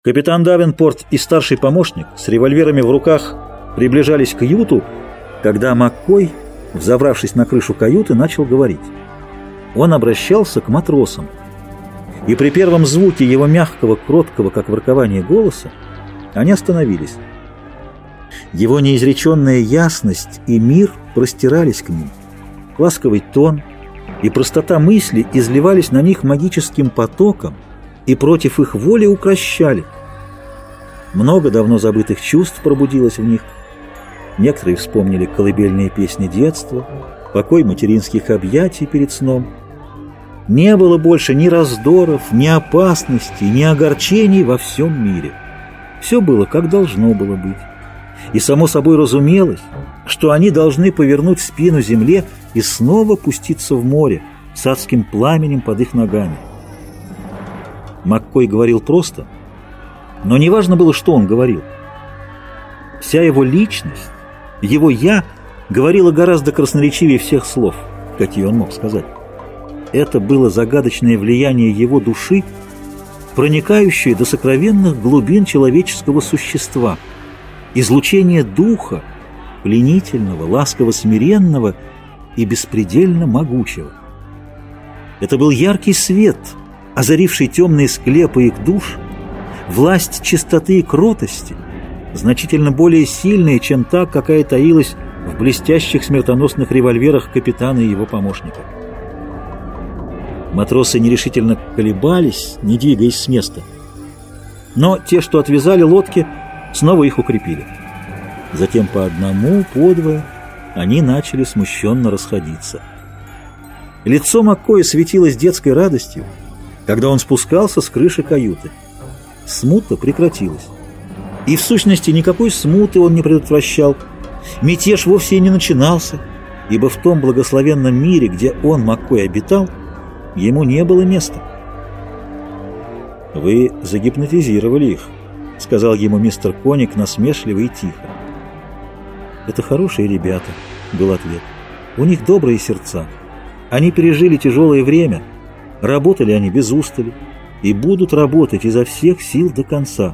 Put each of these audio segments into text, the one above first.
Капитан Давенпорт и старший помощник с револьверами в руках приближались к юту, когда Маккой, взобравшись на крышу каюты, начал говорить. Он обращался к матросам, и при первом звуке его мягкого, кроткого, как воркование голоса, они остановились. Его неизреченная ясность и мир простирались к ним. Ласковый тон и простота мысли изливались на них магическим потоком и против их воли укрощали. Много давно забытых чувств пробудилось в них. Некоторые вспомнили колыбельные песни детства, покой материнских объятий перед сном. Не было больше ни раздоров, ни опасностей, ни огорчений во всем мире. Все было, как должно было быть. И само собой разумелось, что они должны повернуть спину земле и снова пуститься в море с адским пламенем под их ногами. Маккой говорил просто, но неважно было, что он говорил. Вся его личность, его «я» говорила гораздо красноречивее всех слов, какие он мог сказать. Это было загадочное влияние его души, проникающее до сокровенных глубин человеческого существа, излучение духа, пленительного, ласково-смиренного и беспредельно могучего. Это был яркий свет, озаривший темные склепы их душ, власть чистоты и кротости, значительно более сильная, чем та, какая таилась в блестящих смертоносных револьверах капитана и его помощника. Матросы нерешительно колебались, не двигаясь с места. Но те, что отвязали лодки, снова их укрепили. Затем по одному, по двое они начали смущенно расходиться. Лицо Маккоя светилось детской радостью, когда он спускался с крыши каюты. Смута прекратилась. И в сущности никакой смуты он не предотвращал. Мятеж вовсе и не начинался, ибо в том благословенном мире, где он, Маккой, обитал, ему не было места. «Вы загипнотизировали их», — сказал ему мистер Коник насмешливо и тихо. «Это хорошие ребята», — был ответ. «У них добрые сердца. Они пережили тяжелое время, работали они без устали и будут работать изо всех сил до конца».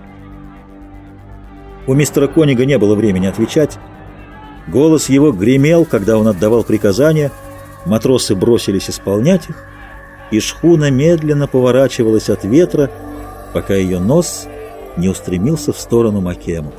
У мистера Конига не было времени отвечать. Голос его гремел, когда он отдавал приказания, матросы бросились исполнять их, и шхуна медленно поворачивалась от ветра, пока ее нос не устремился в сторону Макему.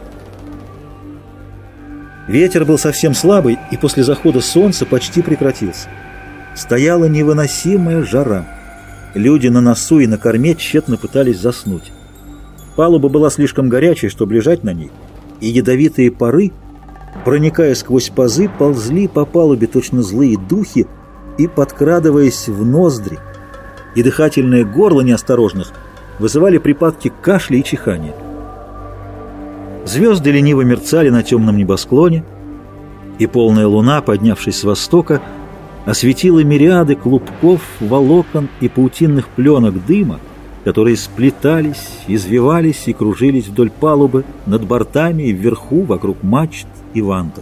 Ветер был совсем слабый, и после захода солнца почти прекратился. Стояла невыносимая жара. Люди на носу и на корме тщетно пытались заснуть. Палуба была слишком горячей, чтобы лежать на ней, и ядовитые пары, проникая сквозь пазы, ползли по палубе точно злые духи и, подкрадываясь в ноздри, и дыхательное горло неосторожных вызывали припадки кашля и чихания. Звезды лениво мерцали на темном небосклоне, и полная луна, поднявшись с востока, осветила мириады клубков, волокон и паутинных пленок дыма, которые сплетались, извивались и кружились вдоль палубы, над бортами и вверху, вокруг мачт и вантов.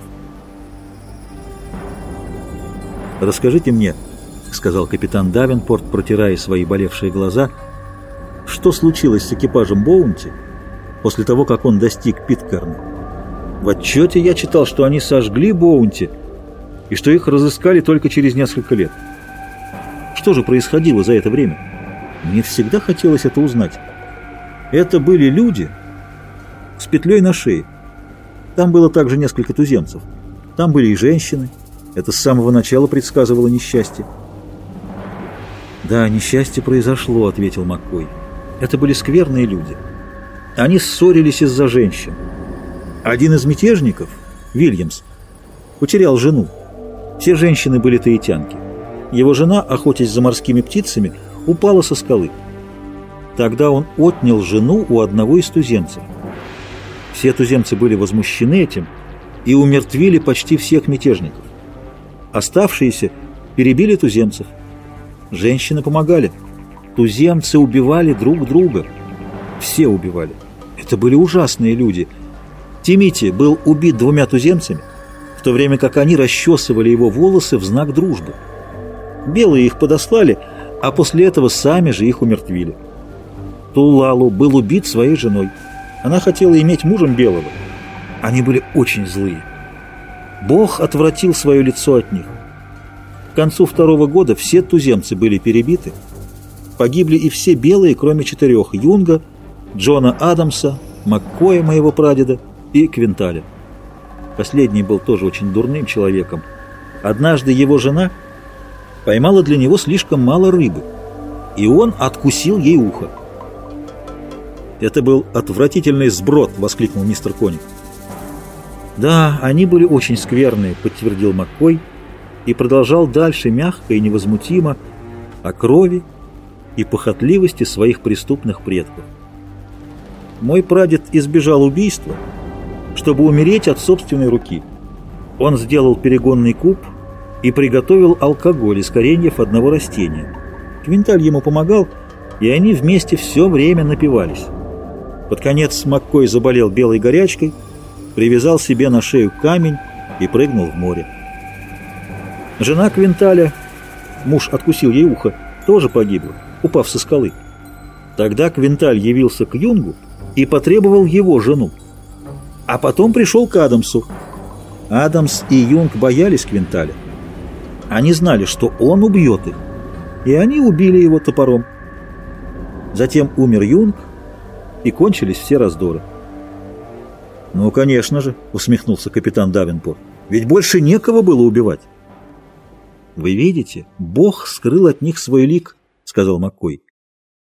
«Расскажите мне», — сказал капитан Давенпорт, протирая свои болевшие глаза, — «что случилось с экипажем Боунти после того, как он достиг Питкэрна? В отчете я читал, что они сожгли Боунти и что их разыскали только через несколько лет. Что же происходило за это время? Мне всегда хотелось это узнать. Это были люди с петлей на шее. Там было также несколько туземцев. Там были и женщины. Это с самого начала предсказывало несчастье». «Да, несчастье произошло», — ответил Маккой. «Это были скверные люди. Они ссорились из-за женщин. Один из мятежников, Вильямс, потерял жену. Все женщины были таитянки. Его жена, охотясь за морскими птицами, упала со скалы. Тогда он отнял жену у одного из туземцев. Все туземцы были возмущены этим и умертвили почти всех мятежников. Оставшиеся перебили туземцев. Женщины помогали. Туземцы убивали друг друга. Все убивали. Это были ужасные люди. Тимити был убит 2 туземцами, в то время как они расчесывали его волосы в знак дружбы. Белые их подослали, а после этого сами же их умертвили. Тулалу был убит своей женой. Она хотела иметь мужем белого. Они были очень злые. Бог отвратил свое лицо от них. К концу 2-го года все туземцы были перебиты. Погибли и все белые, кроме 4: Юнга, Джона Адамса, Маккоя, моего прадеда, и Квинталя. Последний был тоже очень дурным человеком. Однажды его жена поймала для него слишком мало рыбы, и он откусил ей ухо. «Это был отвратительный сброд!» — воскликнул мистер Коник. «Да, они были очень скверные», — подтвердил Маккой и продолжал дальше мягко и невозмутимо о крови и похотливости своих преступных предков. «Мой прадед избежал убийства, чтобы умереть от собственной руки. Он сделал перегонный куб и приготовил алкоголь из кореньев одного растения. Квинталь ему помогал, и они вместе все время напивались. Под конец Маккой заболел белой горячкой, привязал себе на шею камень и прыгнул в море. Жена Квинталя, муж откусил ей ухо, тоже погибла, упав со скалы. Тогда Квинталь явился к Юнгу и потребовал его жену. А потом пришел к Адамсу. Адамс и Юнг боялись Квинталя. Они знали, что он убьет их, и они убили его топором. Затем умер Юнг, и кончились все раздоры. «Ну, конечно же», — усмехнулся капитан Давенпорт, — «ведь больше некого было убивать». «Вы видите, Бог скрыл от них свой лик», — сказал Маккой.